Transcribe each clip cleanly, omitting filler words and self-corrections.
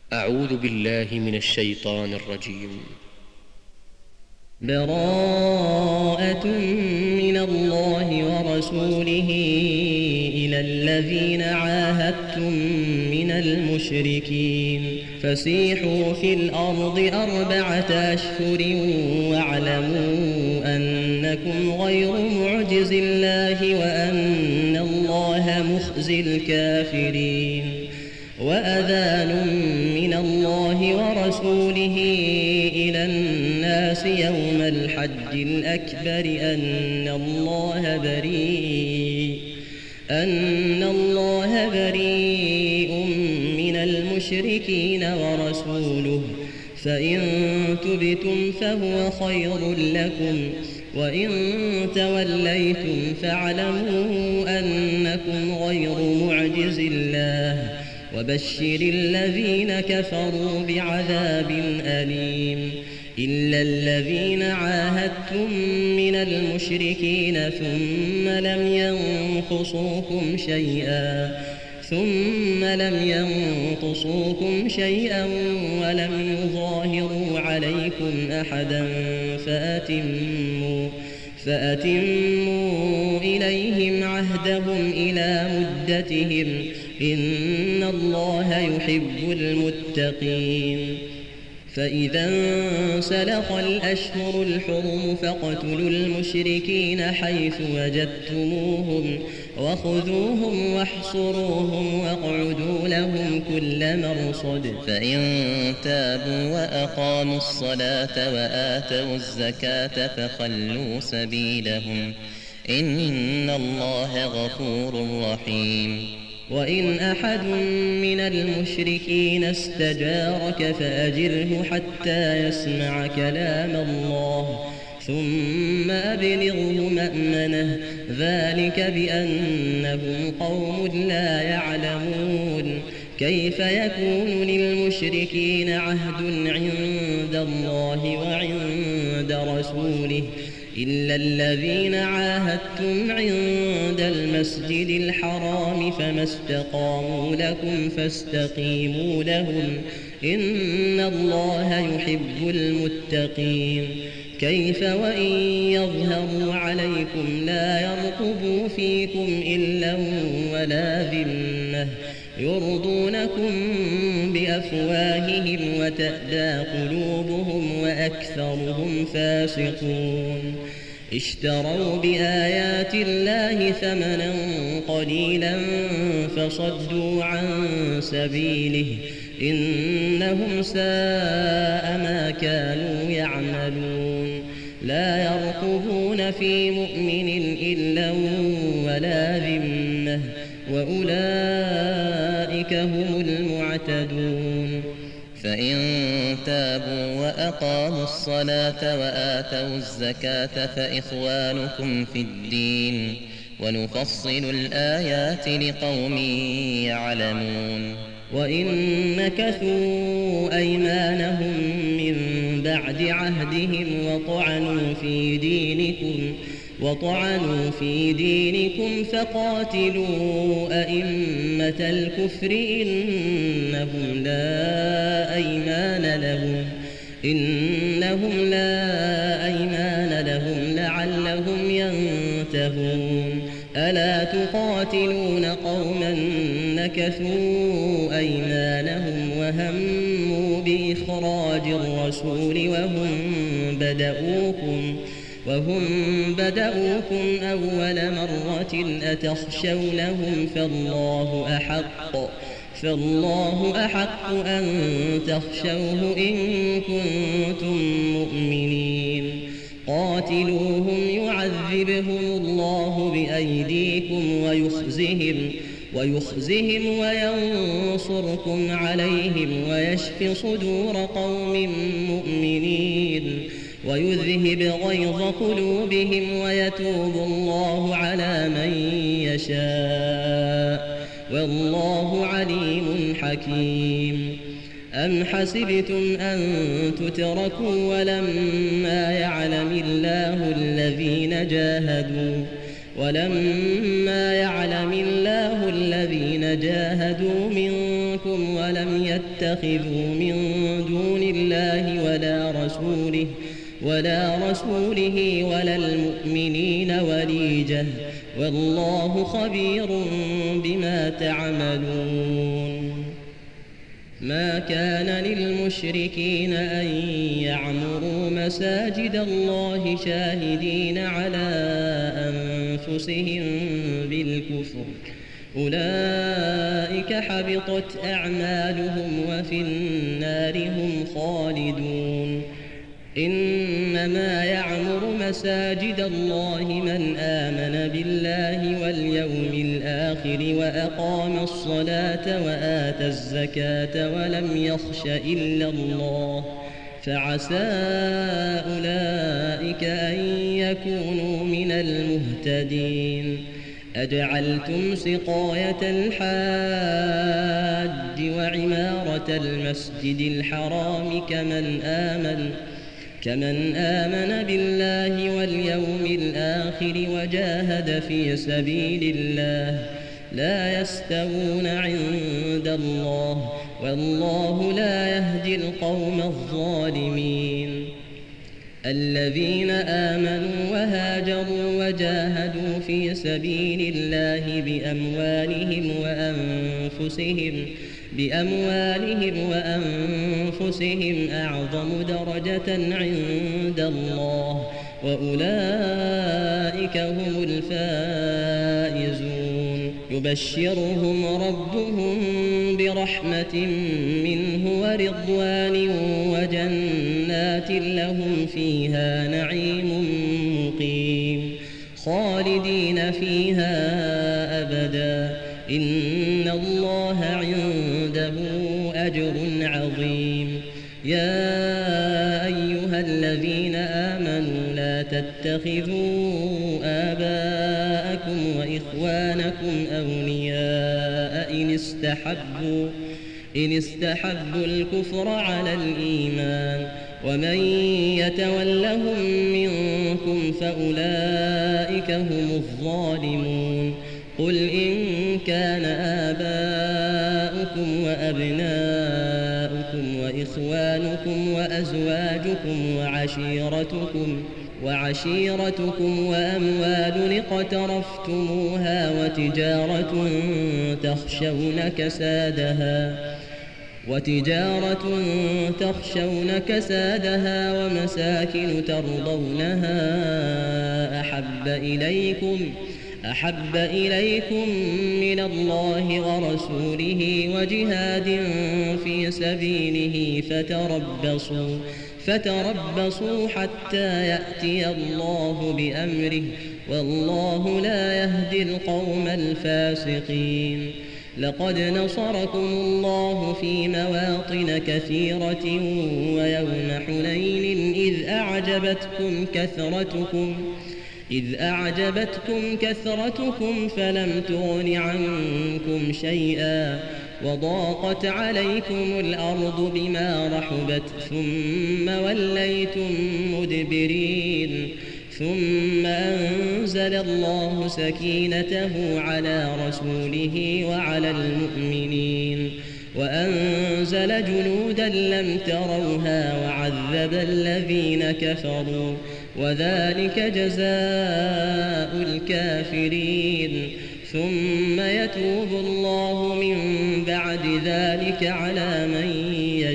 أعوذ بالله من الشيطان الرجيم. براءة من الله ورسوله إلى الذين عاهدتم من المشركين فسيحوا في الأرض 4 أشهر واعلموا أنكم غير معجز الله وأن الله مخزي الكافرين. وأذان من الله ورسوله إلى الناس يوم الحج الأكبر أن الله بريء من المشركين ورسوله فإن تبتم فهو خير لكم وإن توليتم فاعلموا أنكم غير معجز الله وبشر الذين كفروا بعذاب أليم. إلا الذين عاهدتم من المشركين ثم لم ينقصوكم شيئا ولم يظاهروا عليكم أحدا فأتموا إليهم عهدهم إلى مدتهم إن الله يحب المتقين. فإذا انسلخ الأشهر الحرم فاقتلوا المشركين حيث وجدتموهم وخذوهم واحصروهم واقعدوا لهم كل مرصد. فإن تابوا وأقاموا الصلاة وآتوا الزكاة فخلوا سبيلهم إن الله غفور رحيم. وإن أحد من المشركين استجارك فأجره حتى يسمع كلام الله ثم أبلغه مأمنه ذلك بأنهم قوم لا يعلمون. كيف يكون للمشركين عهد عند الله وعند رسوله إلا الذين عاهدتم عند المسجد الحرام فما استقاموا لكم فاستقيموا لهم إن الله يحب المتقين. كيف وإن يظهروا عليكم لا يرقبوا فيكم إلا ولا ذمة يرضونكم بأفواههم وتأبى قلوبهم وأكثرهم فاسقون. اشتروا بآيات الله ثمنا قليلا فصدوا عن سبيله إنهم ساء ما كانوا يعملون. لا يرقبون في مؤمن إلا ولا ذمة وأولئك هم المعتدون. فإن تابوا وأقاموا الصلاة وآتوا الزكاة فإخوانكم في الدين ونفصل الآيات لقوم يعلمون. وإن نكثوا أيمانهم من بعد عهدهم وطعنوا في دينكم فقاتلوا أئمة الكفر إنهم لا أيمان لهم لعلهم ينتهون. ألا تقاتلون قوما نكثوا أيمانهم وهموا بإخراج الرسول وهم بدأوكم أول مرة أتخشونهم فالله أحق أن تخشوه إن كنتم مؤمنين. قاتلوهم يعذبهم الله بأيديكم ويخزهم وينصركم عليهم ويشف صدور قوم مؤمنين ويذهب غيظ قلوبهم ويتوب الله على من يشاء والله عليم حكيم. أم حسبتم أن تتركوا ولما يعلم الله الذين جاهدوا ولما يعلم الله الذين جاهدوا منكم ولم يتخذوا من دون الله ولا رسوله ولا المؤمنين وليجة والله خبير بما تعملون. ما كان للمشركين أن يعمروا مساجد الله شاهدين على أنفسهم بالكفر أولئك حبطت أعمالهم وفي النار هم خالدون. إنما يعمر مساجد الله من آمن بالله واليوم الآخر وأقام الصلاة وآتى الزكاة ولم يخش إلا الله فعسى أولئك أن يكونوا من المهتدين. أجعلتم سقاية الحاج وعمارة المسجد الحرام كمن آمن بالله واليوم الآخر وجاهد في سبيل الله لا يستوون عند الله والله لا يهدي القوم الظالمين. الذين آمنوا وهاجروا وجاهدوا في سبيل الله بأموالهم وأنفسهم أعظم درجة عند الله وأولئك هم الفائزون. يبشرهم ربهم برحمة منه ورضوان وجنات لهم فيها نعيم مقيم خالدين فيها أبدا إن الله عنده أجر عظيم. يا أيها الذين آمنوا لا تتخذوا آباءكم وإخوانكم أولياء إن استحبوا الكفر على الإيمان ومن يتولهم منكم فأولئك هم الظالمون. قل إن كان آباؤكم وأبناؤكم وإخوانكم وأزواجكم وعشيرتكم وأموال اقترفتموها وتجارة تخشون كسادها ومساكن ترضونها أحب إليكم من الله ورسوله وجهاد في سبيله فتربصوا حتى يأتي الله بأمره والله لا يهدي القوم الفاسقين. لقد نصركم الله في مواطن كثيرة ويوم حنين إذ أعجبتكم كثرتكم فلم تغن عنكم شيئا وضاقت عليكم الأرض بما رحبت ثم وليتم مدبرين ثم أنزل الله سكينته على رسوله وعلى المؤمنين وأنزل جنودا لم تروها وعذب الذين كفروا وذلك جزاء الكافرين. ثم يتوب الله من بعد ذلك على من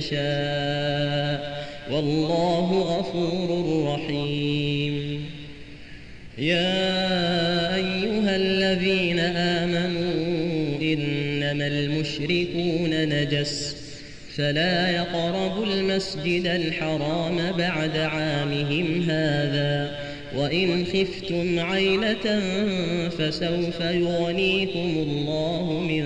يشاء والله غفور رحيم. يا أيها الذين آمنوا إنما المشركون نجس فلا يقربوا المسجد الحرام بعد عامهم هذا وإن خفتم عيلة فسوف يغنيكم الله من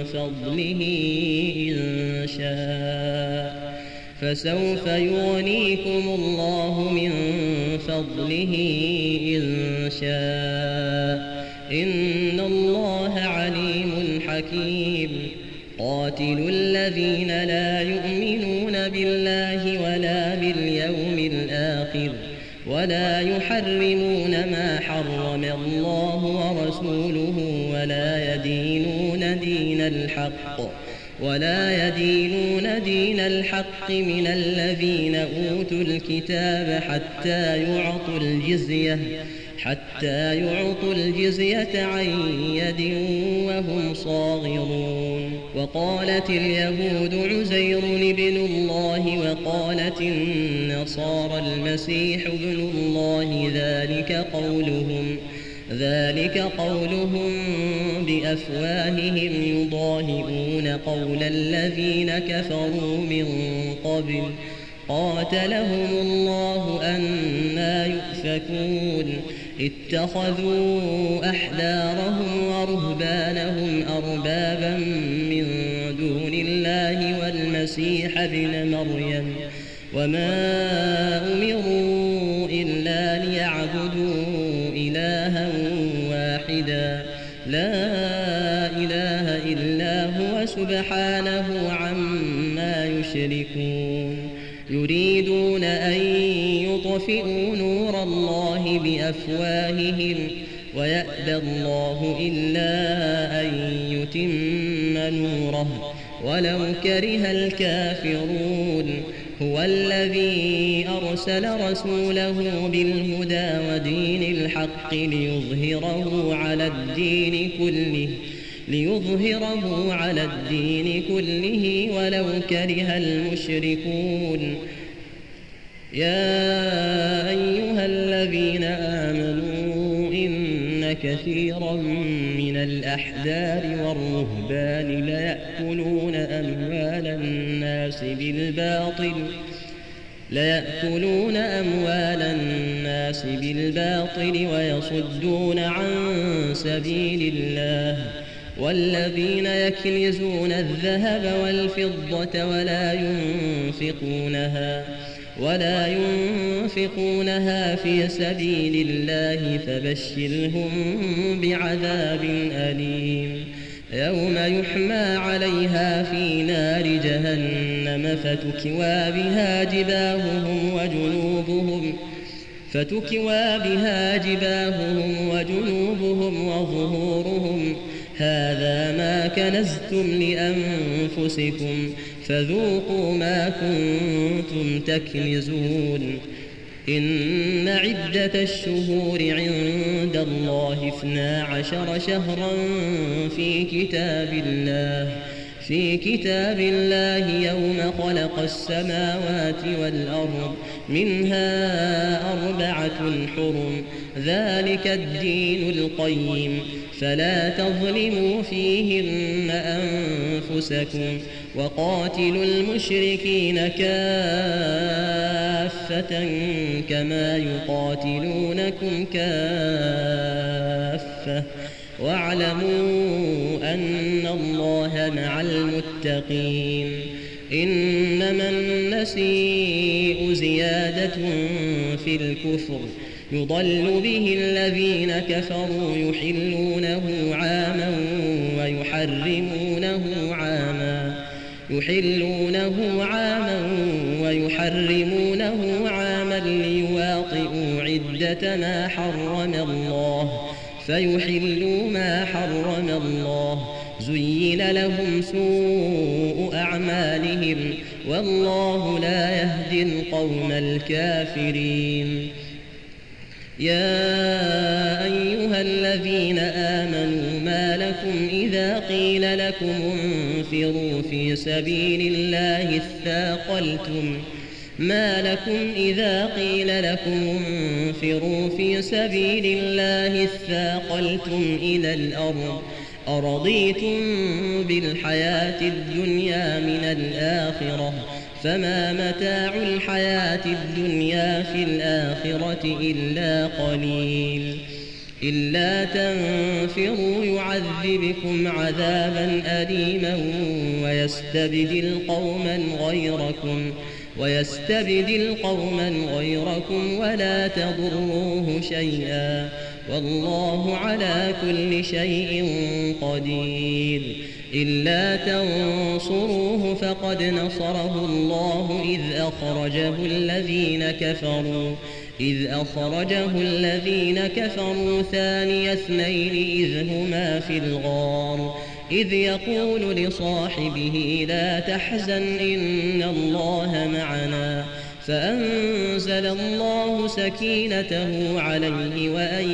فضله إن شاء إن الله عليم حكيم. قاتلوا الذين لا يؤمنون بالله ولا باليوم الآخر ولا يحرمون ما حرم الله ورسوله ولا يدينون دين الحق من الذين أوتوا الكتاب حتى يعطوا الجزية عن يد وهم صاغرون. وقالت اليهود عزير ابن الله وقالت النصارى المسيح ابن الله، ذلك قولهم بأفواههم يضاهئون قول الذين كفروا من قبل قاتلهم الله أنى يؤفكون. اتخذوا أحبارهم ورهبانهم أربابا من دون الله والمسيح ابن مريم، وما أمروا إلا ليعبدوا إلها واحدا لا إله إلا هو سبحانه عما يشركون. يريدون أن يطفئوا نور الله بأفواههم ويأبى الله إلا أن يتم نوره ولو كره الكافرون. هو الذي أرسل رسوله بالهدى ودين الحق ليظهره على الدين كله ولو كره المشركون. يا أيها الذين آمنوا إن كثيرا من الأحبار والرهبان ليأكلون أموال الناس بالباطل ويصدون عن سبيل الله. والذين يكنزون الذهب والفضة ولا ينفقونها في سبيل الله فبشرهم بعذاب أليم. يوم يحمى عليها في نار جهنم فتكوى بها جباههم وجنوبهم وظهورهم هذا ما كنزتم لأنفسكم فذوقوا ما كنتم تكنزون. إن عدة الشهور عند الله 12 شهرا في كتاب الله يوم خلق السماوات والأرض منها 4 حرم ذلك الدين القيم فلا تظلموا فيهن أنفسكم وقاتلوا المشركين كافة كما يقاتلونكم كافة واعلموا أن الله مع المتقين. إنما النسيء زيادة في الكفر يضل به الذين كفروا يحلونه عاما ويحرمونه عاما ليواطئوا عدة ما حرم الله فيحلوا ما حرم الله. زين لهم سوء أعمالهم والله لا يهدي القوم الكافرين. يا أيها الذين آمنوا ما لكم إذا قيل لكم انفروا في سبيل الله اثاقلتم إلى الأرض أرضيتم بالحياة الدنيا من الآخرة فما متاع الحياة الدنيا في الآخرة إلا قليل. إلا تنفروا يعذبكم عذابا أليما ويستبدل قوما غيركم ولا تضروه شيئا والله على كل شيء قدير. إلا تنصروه فقد نصره الله إذ إذ أخرجه الذين كفروا ثاني اثنين إذ هما في الغار إذ يقول لصاحبه لا تحزن إن الله معنا فأنزل الله سكينته عليه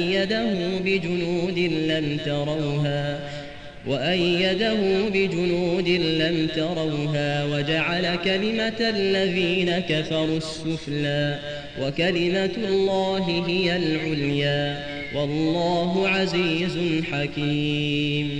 وأيده بجنود لم تروها وجعل كلمة الذين كفروا السفلى وكلمة الله هي العليا والله عزيز حكيم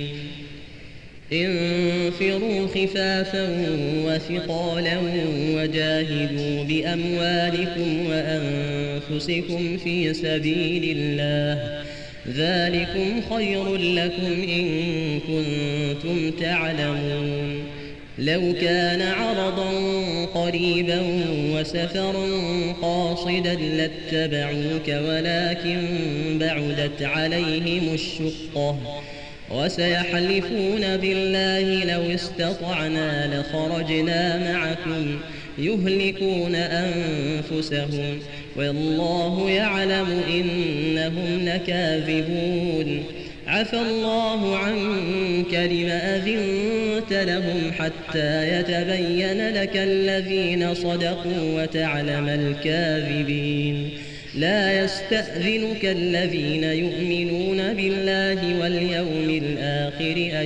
انفروا خفافا وثقالا وجاهدوا بأموالكم وأنفسكم في سبيل الله ذلكم خير لكم إن كنتم تعلمون لو كان عرضا قريبا وسفرا قاصدا لاتبعوك ولكن بعدت عليهم الشقة وسيحلفون بالله لو استطعنا لخرجنا معكم يهلكون أنفسهم والله يعلم إنهم لكاذبون عفى الله عنك لم أذنت لهم حتى يتبين لك الذين صدقوا وتعلم الكاذبين لا يستأذنك الذين يؤمنون بالله واليوم الآخر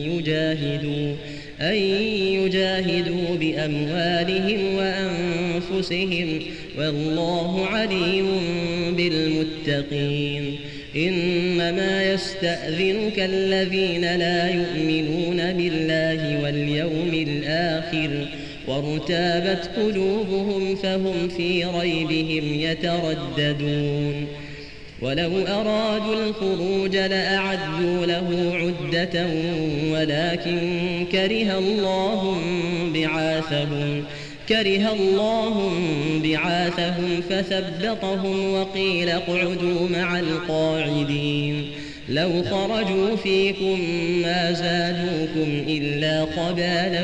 أن يجاهدوا بأموالهم وأنفسهم والله عليم بالمتقين إنما يستأذنك الذين لا يؤمنون بالله واليوم الآخر وارتابت قلوبهم فهم في ريبهم يترددون ولو أرادوا الخروج لأعدوا له عدة ولكن كره الله بعاثهم فثبطهم وقيل اقعدوا مع القاعدين لو خرجوا فيكم ما زادوكم إلا خبالا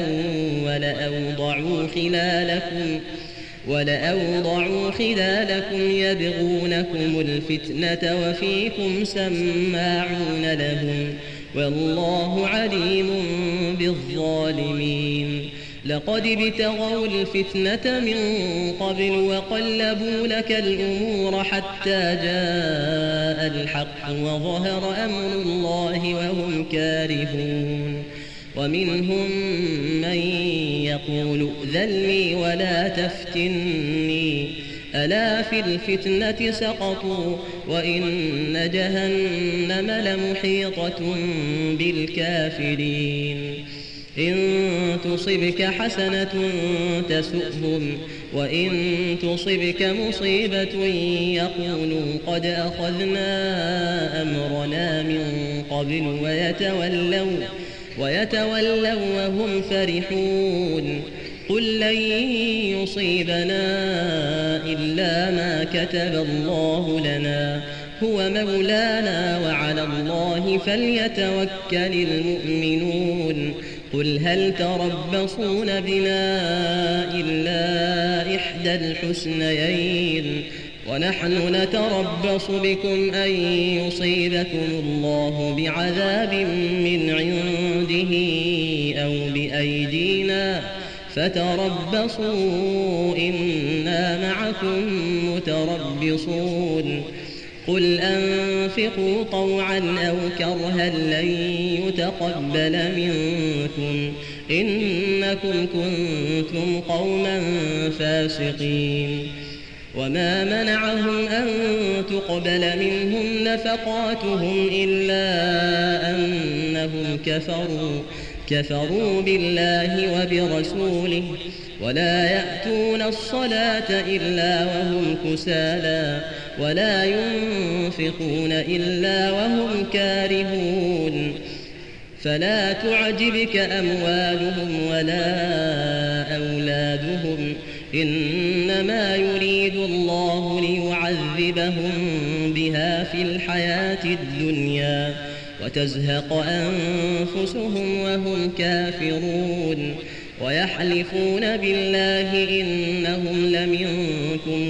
ولأوضعوا خلالكم يبغونكم الفتنة وفيكم سماعون لهم والله عليم بالظالمين لقد ابتغوا الفتنة من قبل وقلبوا لك الأمور حتى جاء الحق وظهر أمر الله وهم كارهون ومنهم من يقول ائذن لي ولا تفتني ألا في الفتنة سقطوا وإن جهنم لمحيطة بالكافرين إن تصبك حسنة تسؤهم وإن تصبك مصيبة يقولوا قد أخذنا أمرنا من قبل ويتولوا وهم فرحون قل لن يصيبنا إلا ما كتب الله لنا هو مولانا وعلى الله فليتوكل المؤمنون قل هل تربصون بنا إلا إحدى الحسنيين ونحن نتربص بكم أن يصيبكم الله بعذاب من عنده أو بأيدينا فتربصوا إنا معكم متربصون قل أنفقوا طوعا أو كرها لن يتقبل منكم إنكم كنتم قوما فاسقين وما منعهم أن تقبل منهم نفقاتهم إلا أنهم كفروا بالله وبرسوله ولا يأتون الصلاة إلا وهم كسالى ولا ينفقون إلا وهم كارهون فلا تعجبك أموالهم ولا أولادهم إنما يريد الله ليعذبهم بها في الحياة الدنيا وتزهق أنفسهم وهم كافرون ويحلفون بالله إنهم لمنكم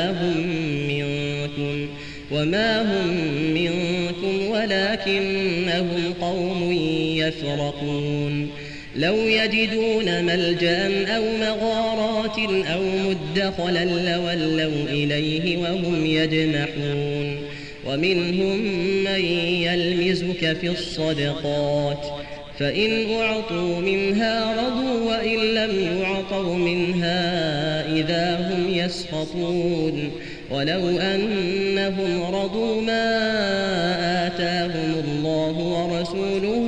وما هم منكم ولكنهم قوم يفرقون لو يجدون ملجأ أو مغارات أو مدخلا لولوا إليه وهم يجمحون ومنهم من يلمزك في الصدقات فإن أعطوا منها رضوا وإن لم يعطوا منها إذا هم يسخطون ولو أنهم رضوا ما آتاهم الله ورسوله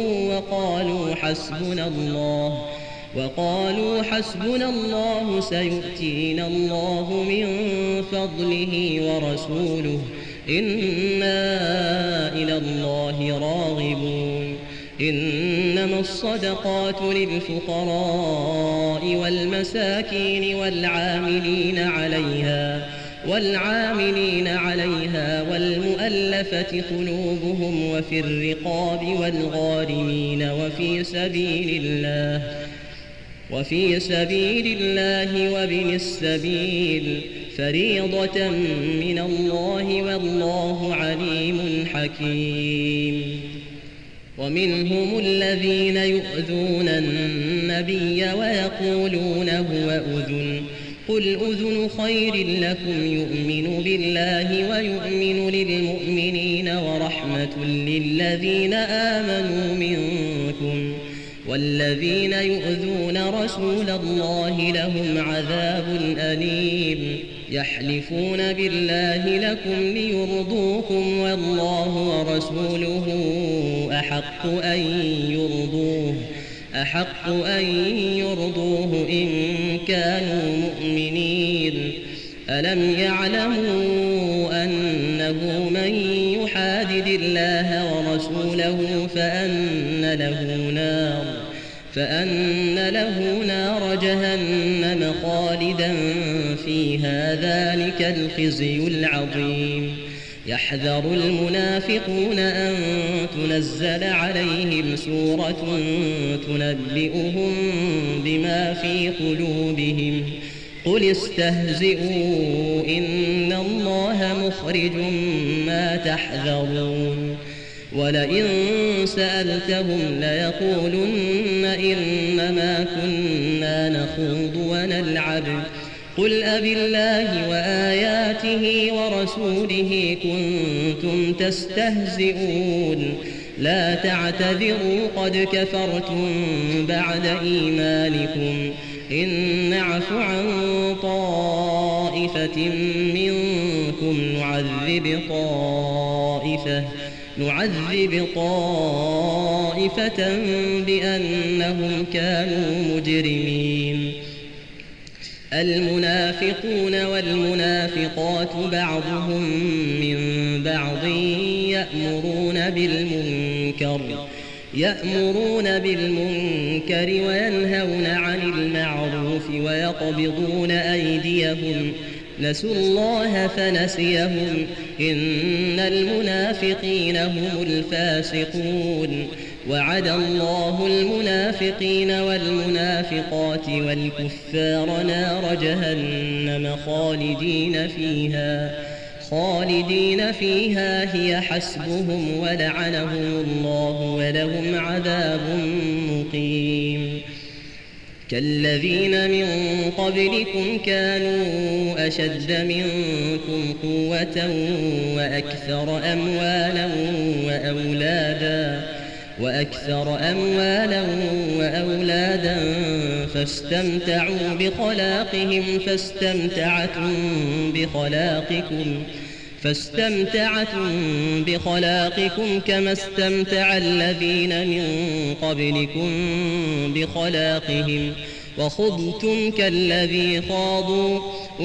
وقالوا حسبنا الله سيؤتينا الله من فضله ورسوله إنا إلى الله راغبون إنما الصدقات للفقراء والمساكين والعاملين عليها والمؤلفة قلوبهم وفي الرقاب والغارمين وفي سبيل الله وابن السبيل فريضة من الله والله عليم حكيم ومنهم الذين يؤذون النبي ويقولون هو أذن قل أذن خير لكم يؤمن بالله ويؤمن للمؤمنين ورحمة للذين آمنوا منكم والذين يؤذون رسول الله لهم عذاب أليم يحلفون بالله لكم ليرضوكم والله ورسوله أحق أن يرضوه إن كانوا مؤمنين ألم يعلموا أنه من يحادد الله ورسوله فأن له نار جهنم خالدا فيها ذلك الخزي العظيم يحذر المنافقون أن تنزل عليهم سورة تنبئهم بما في قلوبهم قل استهزئوا إن الله مخرج ما تحذرون ولئن سألتهم ليقولن إنما كنا نخوض ونلعب قل أبالله وآياته ورسوله كنتم تستهزئون لا تعتذروا قد كفرتم بعد إيمانكم إن نعف عن طائفة منكم نعذب طائفة بأنهم كانوا مجرمين المنافقون والمنافقات بعضهم من بعض يأمرون بالمنكر وينهون عن المعروف ويقبضون أيديهم نسوا الله فنسيهم إن المنافقين هم الفاسقون وعد الله المنافقين والمنافقات والكفار نار جهنم خالدين فيها هي حسبهم ولعنهم الله ولهم عذاب مقيم كالذين من قبلكم كانوا أشد منكم قوة وأكثر أموالا وأولادا فاستمتعوا فاستمتعتم بخلاقكم كما استمتع الذين من قبلكم بخلاقهم وخضتم كالذي خاضوا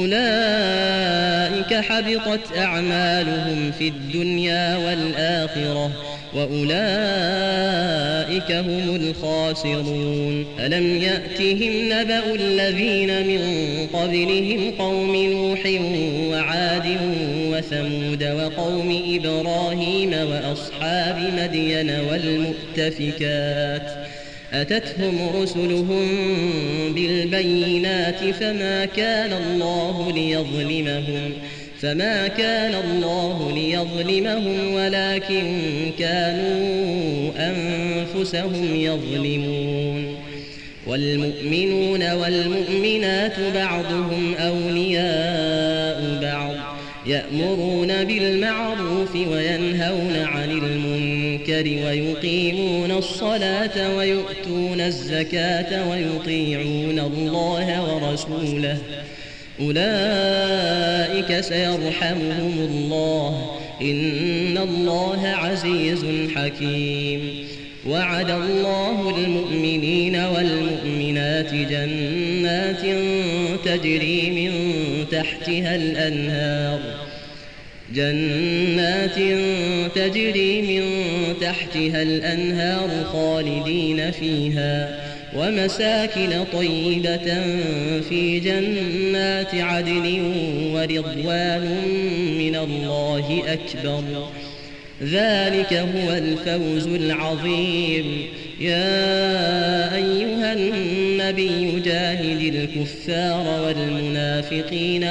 أولئك حبطت أعمالهم في الدنيا والآخرة وأولئك هم الخاسرون ألم يأتهم نبأ الذين من قبلهم قوم نوح وعاد وثمود وقوم إبراهيم وأصحاب مدين والمؤتفكات أتتهم رسلهم بالبينات فما كان الله ليظلمهم ولكن كانوا أنفسهم يظلمون. والمؤمنون والمؤمنات بعضهم أولياء بعض يأمرون بالمعروف وينهون عن المنكر ويقيمون الصلاة ويؤتون الزكاة ويطيعون الله ورسوله أولئك سيرحمهم الله إن الله عزيز حكيم. وعد الله المؤمنين والمؤمنات جنات تجري من تحتها الأنهار خالدين فيها ومساكن طيبة في جنات عدن ورضوان من الله أكبر ذلك هو الفوز العظيم. يا أيها النبي جاهد الكفار والمنافقين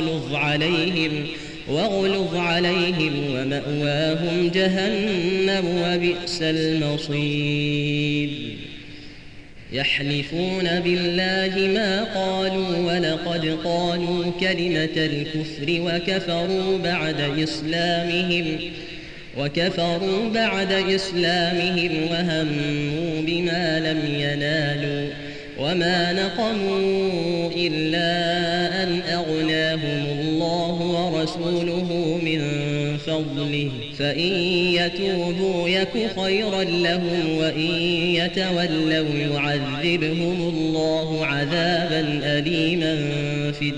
واغلظ عليهم ومأواهم جهنم وبئس المصير. يحلفون بالله ما قالوا ولقد قالوا كلمة الكفر وكفروا بعد إسلامهم وهموا بما لم ينالوا وما نقموا إلا أن أغناهم الله ورسوله من فضله فإن يتوبوا يك خيرا لهم وإن يتولوا يعذبهم الله عذابا أليما في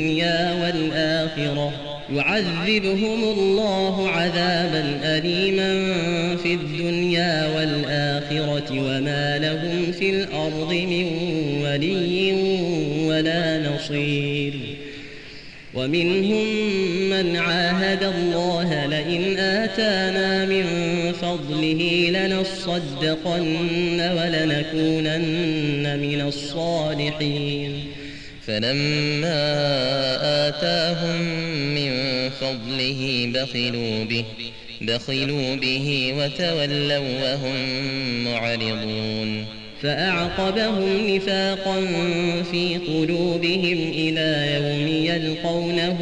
الدنيا والآخرة وما لهم في الأرض من ولي ولا نصير. ومنهم من عاهد الله لئن آتانا من فضله لنصدقن ولنكونن من الصالحين. فلما آتاهم من فضله بخلوا به وتولوا وهم معرضون. فأعقبهم نفاقا في قلوبهم إلى يوم يلقونه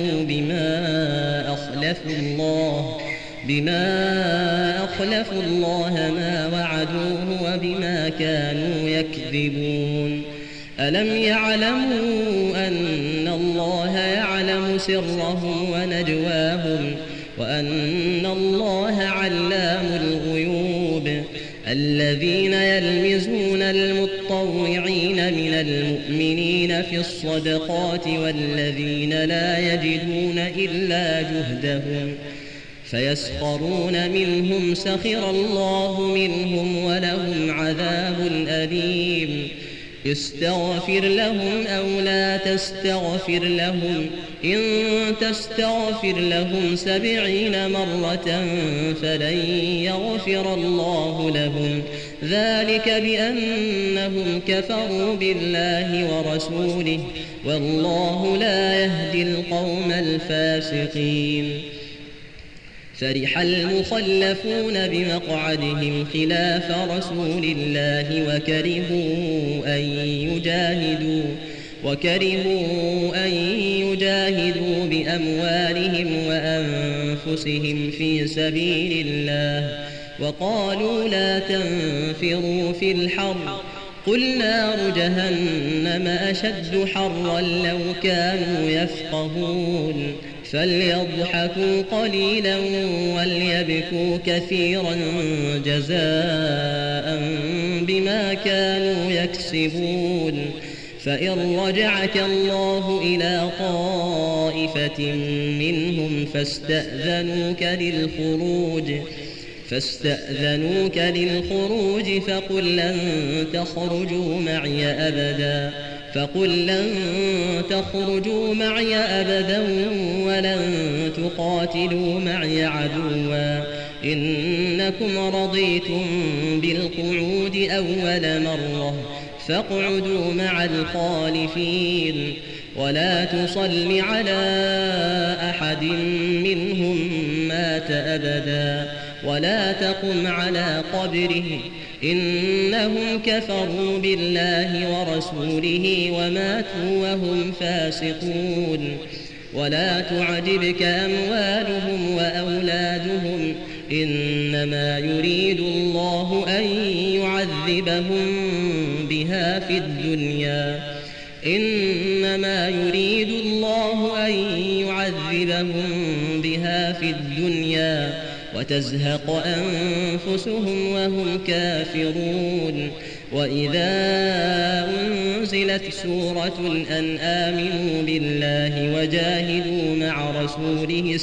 بما أخلفوا الله ما وعدوه وبما كانوا يكذبون. ألم يعلموا أن الله يعلم سرهم ونجواهم وأن الله علام الغيوب. الذين يلمزون المطوعين من المؤمنين في الصدقات والذين لا يجدون إلا جهدهم فيسخرون منهم سخر الله منهم ولهم عذاب أليم. استغفر لهم أو لا تستغفر لهم إن تستغفر لهم 70 مرة فلن يغفر الله لهم ذلك بأنهم كفروا بالله ورسوله والله لا يهدي القوم الفاسقين. فرح المخلفون بمقعدهم خلاف رسول الله وكرهوا أن يجاهدوا بأموالهم وأنفسهم في سبيل الله وقالوا لا تنفروا في الحر قل نار جهنم أشد حرا لو كانوا يفقهون. فليضحكوا قليلا وليبكوا كثيرا جزاء بما كانوا يكسبون. فإن رجعك الله إلى طائفة منهم فاستأذنوك للخروج فقل لن تخرجوا معي أبدا ولن تقاتلوا معي عدوا إنكم رضيتم بالقعود أول مرة فاقعدوا مع الخالفين ولا تصل على أحد منهم مات أبدا ولا تقم على قبره إنهم كفروا بالله ورسوله وماتوا وهم فاسقون ولا تعجبك أموالهم وأولادهم إنما يريد الله أن يعذبهم بها في الدنيا وتزهق أنفسهم وهم كافرون وإذا أنزلت سورة أن آمنوا بالله وجاهدوا مع رسوله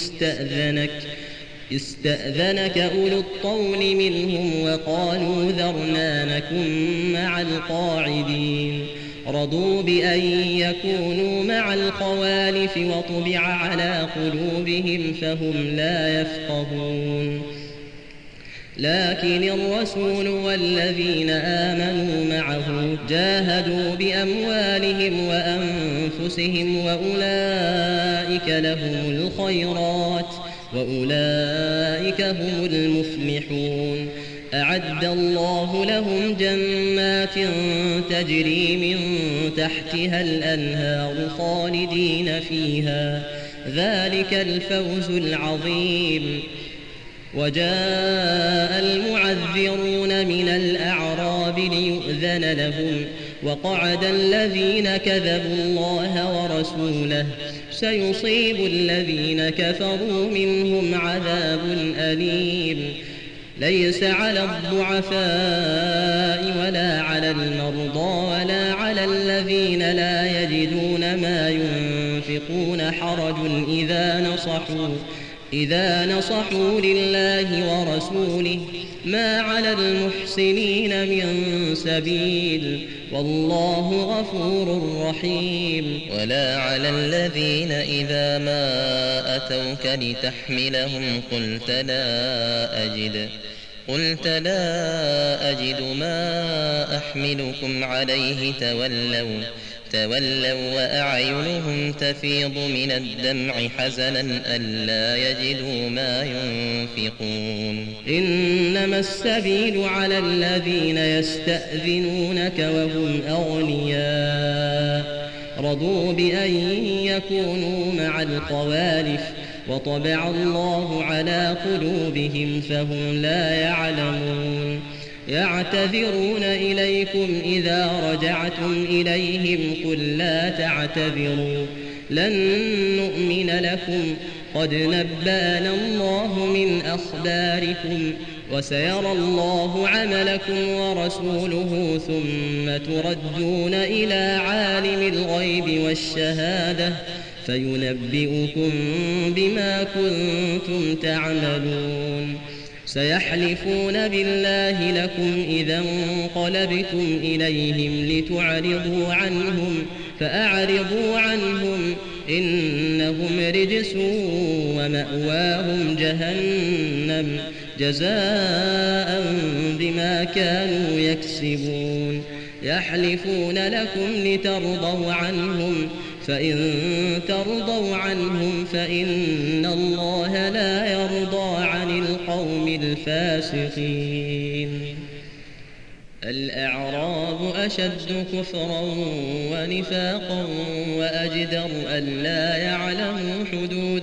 استأذنك أولو الطول منهم وقالوا ذرنا نكن مع القاعدين رضوا بأن يكونوا مع الخوالف وطبع على قلوبهم فهم لا يفقهون لكن الرسول والذين آمنوا معه جاهدوا بأموالهم وأنفسهم وأولئك لهم الخيرات وأولئك هم المفلحون أعد الله لهم جنات تجري من تحتها الأنهار خالدين فيها ذلك الفوز العظيم وجاء المعذرون من الأعراب ليؤذن لهم وقعد الذين كذبوا الله ورسوله سيصيب الذين كفروا منهم عذاب أليم ليس على الضعفاء ولا على المرضى ولا على الذين لا يجدون ما ينفقون حرج إذا نصحوا لله ورسوله ما على المحسنين من سبيل والله غفور رحيم ولا على الذين إذا ما أتوك لتحملهم قلت لا أجد ما أحملكم عليه تولوا وأعينهم تفيض من الدمع حزنا ألا يجدوا ما ينفقون إنما السبيل على الذين يستأذنونك وهم أغنياء رضوا بأن يكونوا مع الخوالف وطبع الله على قلوبهم فهم لا يعلمون يعتذرون إليكم إذا رجعتم إليهم قل لا تعتذروا لن نؤمن لكم قد نبأنا الله من أخباركم وسيرى الله عملكم ورسوله ثم تردون إلى عالم الغيب والشهادة فينبئكم بما كنتم تعملون سيحلفون بالله لكم إذا انقلبتم إليهم لتعرضوا عنهم فأعرضوا عنهم إنهم رجس ومأواهم جهنم جزاء بما كانوا يكسبون يحلفون لكم لترضوا عنهم فإن ترضوا عنهم فإن الله لا يرضى عن القوم الفاسقين الأعراب أشد كفرا ونفاقا وأجدر ألا يعلموا حدود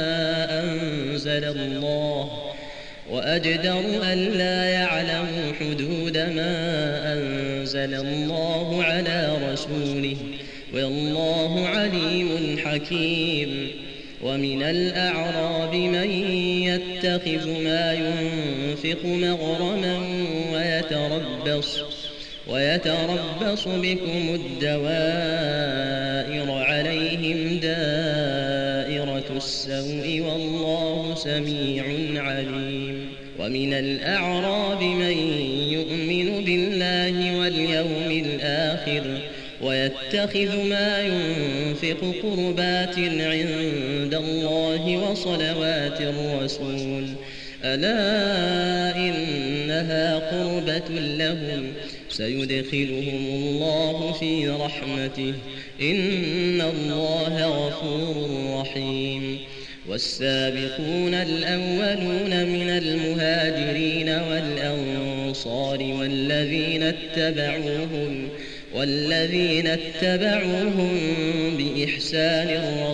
ما أنزل الله على رسوله والله عليم حكيم ومن الأعراب من يتخذ ما ينفق مغرما ويتربص بكم الدوائر عليهم دائرة السوء والله سميع عليم ومن الأعراب من يؤمن بالله واليوم الآخر ويتخذ ما ينفق قربات عند الله وصلوات الرسول ألا إنها قربة لهم سيدخلهم الله في رحمته إن الله غفور رحيم والسابقون الأولون من المهاجرين والأنصار والذين اتبعوهم بإحسان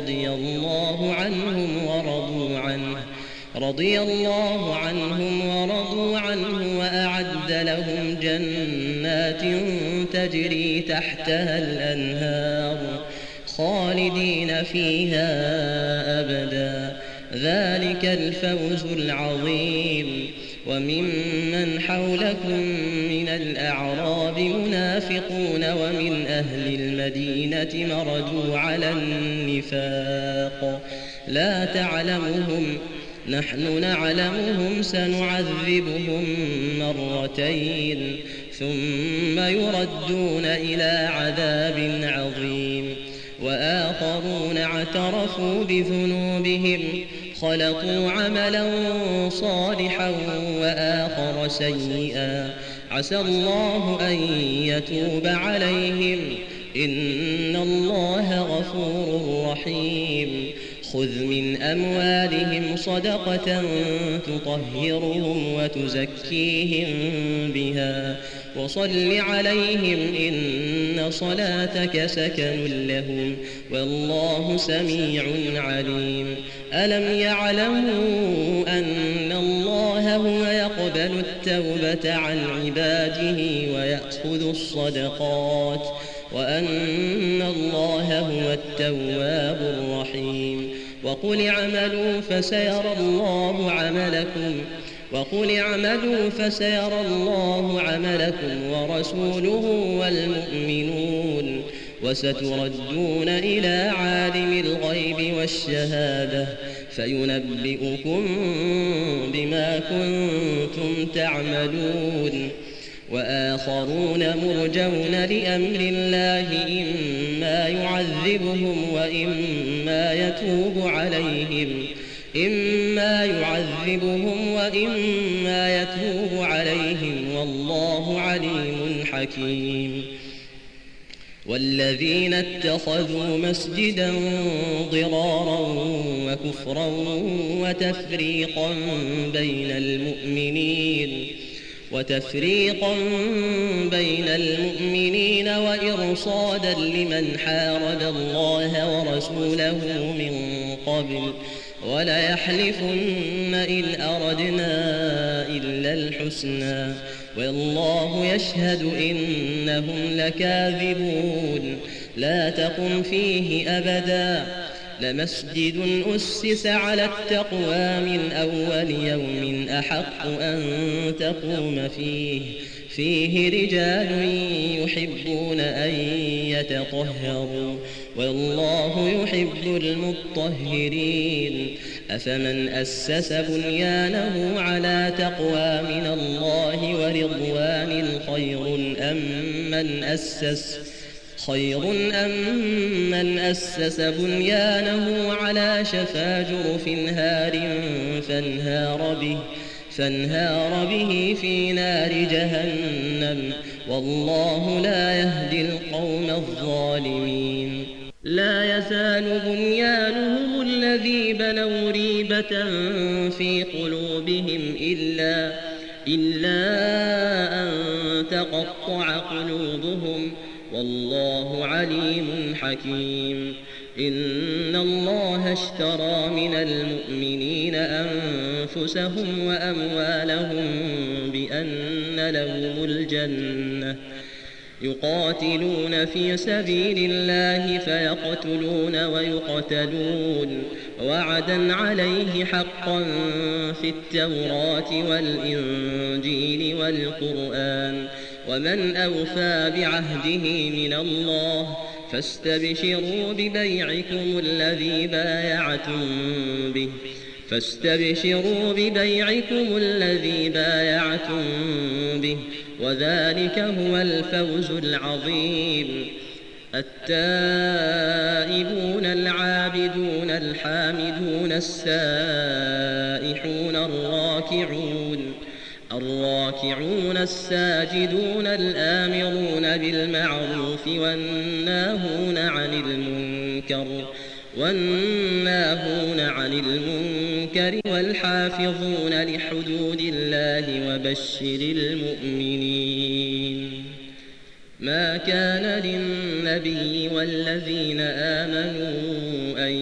رضي الله عنهم ورضوا عنه وأعد لهم جنات تجري تحتها الأنهار خالدين فيها أبدا ذلك الفوز العظيم وممن حولكم من الأعراب منافقون ومن أهل المدينة مردوا على النفاق لا تعلمهم نحن نعلمهم سنعذبهم مرتين ثم يردون إلى عذاب عظيم وآخرون اعترفوا بذنوبهم خلقوا عملا صالحا وآخر سيئا عسى الله أن يتوب عليهم إن الله غفور رحيم خذ من أموالهم صدقة تطهرهم وتزكيهم بها وصل عليهم إن صلاتك سكن لهم والله سميع عليم ألم يعلموا أن الله هو يقبل التوبة عن عباده ويأخذ الصدقات وأن الله هو التواب الرحيم وقل اعملوا فسيرى الله عملكم ورسوله والمؤمنون وستردون إلى عالم الغيب والشهادة فينبئكم بما كنتم تعملون وآخرون مرجون لأمر الله إما يعذبهم وإما يتوب عليهم والله عليم حكيم والذين اتخذوا مسجدا ضرارا وكفرا وتفريقا بين المؤمنين وإرصادا لمن حارب الله ورسوله من قبل وليحلفن إن أردنا إلا الحسنى والله يشهد إنهم لكاذبون لا تقم فيه أبدا لمسجد أسس على التقوى من أول يوم أحق أن تقوم فيه رجال يحبون أن يتطهروا والله يحب المطهرين أفمن أسس بنيانه على تقوى من الله ورضوان خير أم من أسس بنيانه على شفا جرف هار فانهار به في نار جهنم والله لا يهدي القوم الظالمين لا يزال بنيانهم الذي بنوا ريبة في قلوبهم إلا أن تقطع قلوبهم والله عليم حكيم إن الله اشترى من المؤمنين أنفسهم وأموالهم بأن لهم الجنة يقاتلون في سبيل الله فيقتلون ويقتلون وعدا عليه حقا في التوراة والإنجيل والقرآن ومن أوفى بعهده من الله فاستبشروا ببيعكم الذي بايعتم به وذلك هو الفوز العظيم التائبون العابدون الحامدون السائحون الراكعون الساجدون الآمرون بالمعروف والناهون عن المنكر والحافظون لحدود الله وبشر المؤمنين. ما كان للنبي والذين آمنوا أن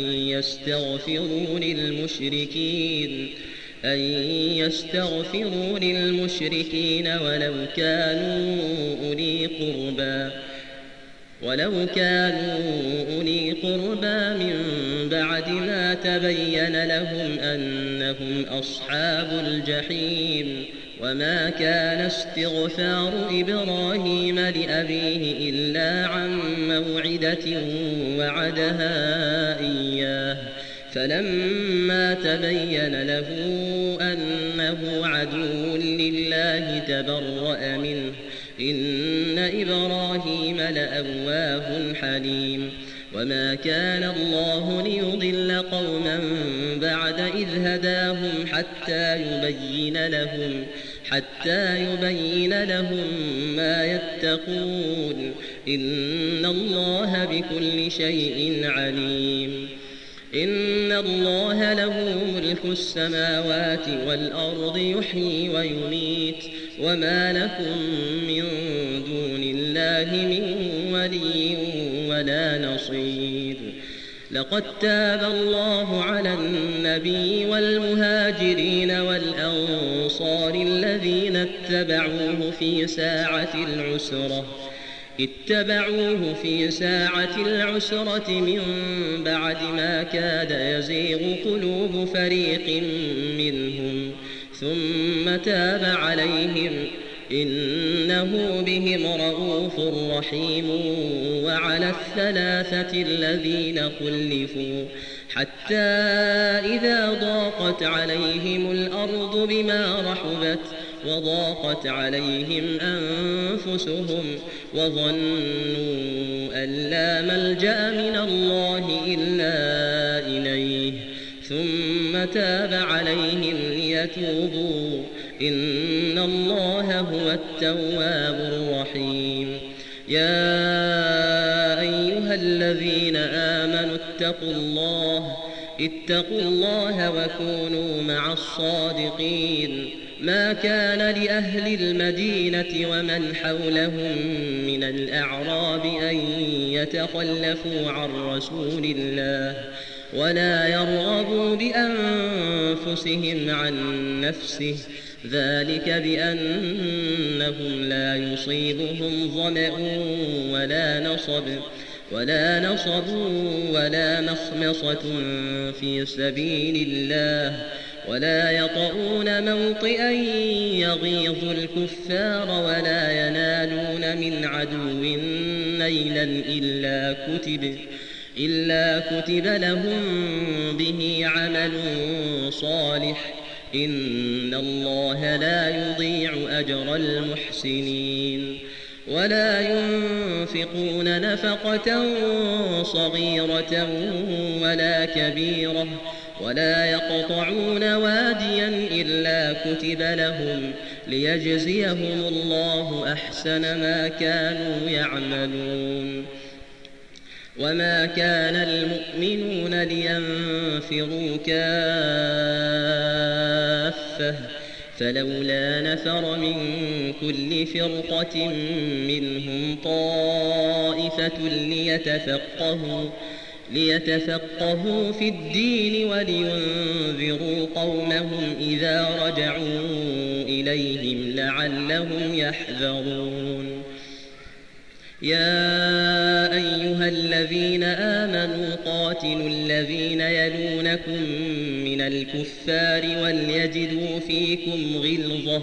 يستغفروا للمشركين ولو كانوا أولي قربى من بعد ما تبين لهم أنهم أصحاب الجحيم. وما كان استغفار إبراهيم لأبيه إلا عن موعدة وعدها إياه، فلما تبين له أنه عدو لله تبرأ منه، إن إبراهيم لأواه حليم. وما كان الله ليضل قوما بعد إذ هداهم حتى يبين لهم ما يتقون، إن الله بكل شيء عليم. إن الله له ملك السماوات والأرض يحيي ويميت، وما لكم من دون الله من ولي ولا نصير. لقد تاب الله على النبي والمهاجرين والأنصار الذين اتبعوه في ساعة العسرة من بعد ما كاد يزيغ قلوب فريق منهم، ثم تاب عليهم، إنه بهم رءوف رحيم. وعلى الثلاثة الذين خلفوا حتى إذا ضاقت عليهم الأرض بما رحبت وضاقت عليهم أنفسهم وظنوا أن لا ملجأ من الله إلا إليه، ثم تاب عليهم ليتوبوا، إن الله هو التواب الرحيم. يا أيها الذين آمنوا اتقوا الله وكونوا مع الصادقين. ما كان لأهل المدينة ومن حولهم من الأعراب أن يتخلفوا عن رسول الله ولا يرغبوا بأنفسهم عن نفسه، ذلك بأنهم لا يصيبهم ظمأ ولا نصب ولا مخمصة في سبيل الله، ولا يطؤون موطئا يغيظ الكفار، ولا ينالون من عدو نيلا إلا كتب لهم به عمل صالح، إن الله لا يضيع أجر المحسنين. ولا ينفقون نفقة صغيرة ولا كبيرة، ولا يقطعون واديا إلا كتب لهم ليجزيهم الله أحسن ما كانوا يعملون. وما كان المؤمنون لينفروا كافة، فلولا نفر من كل فرقة منهم طائفة ليتفقهوا في الدين ولينذروا قومهم إذا رجعوا إليهم لعلهم يحذرون. يا أيها الذين آمنوا قاتلوا الذين يلونكم من الكفار وليجدوا فيكم غلظة،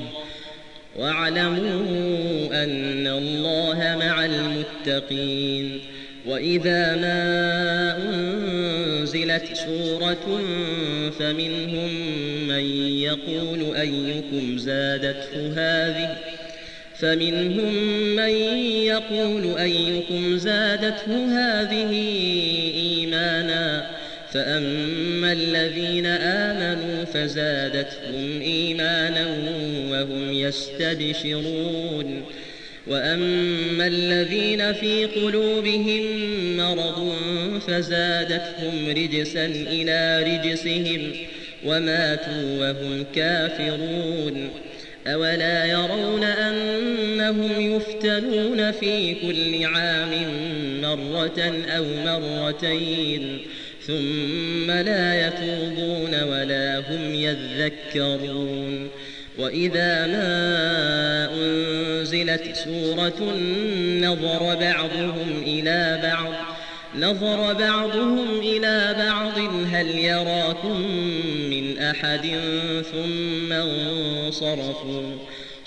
واعلموا أن الله مع المتقين. وإذا ما أنزلت سورة فمنهم من يقول أيكم زادته هذه إيمانا، فأما الذين آمنوا فزادتهم إيمانا وهم يستبشرون وأما الذين في قلوبهم مرض فزادتهم رجسا إلى رجسهم وماتوا وهم كافرون أولا يرون أنهم يفتنون في كل عام مرة أو مرتين ثم لا يتوبون ولا هم يذكرون وإذا ما أنزلت سورة نظر بعضهم إلى بعض هل يراكم من أحد ثم انصرفوا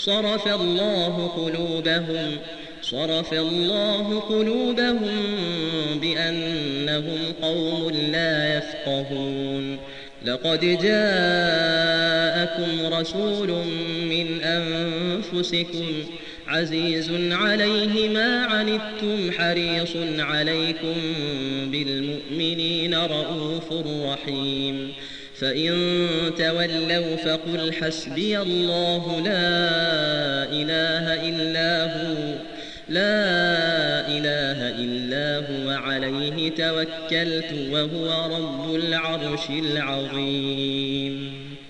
صرف الله قلوبهم بأنهم قوم لا يفقهون لقد جاءكم رسول من أنفسكم عزيز عليه ما عنتم حريص عليكم بالمؤمنين رءوف رحيم فإن تولوا فقل حسبي الله لا إله إلا هو عليه توكلت وهو رب العرش العظيم.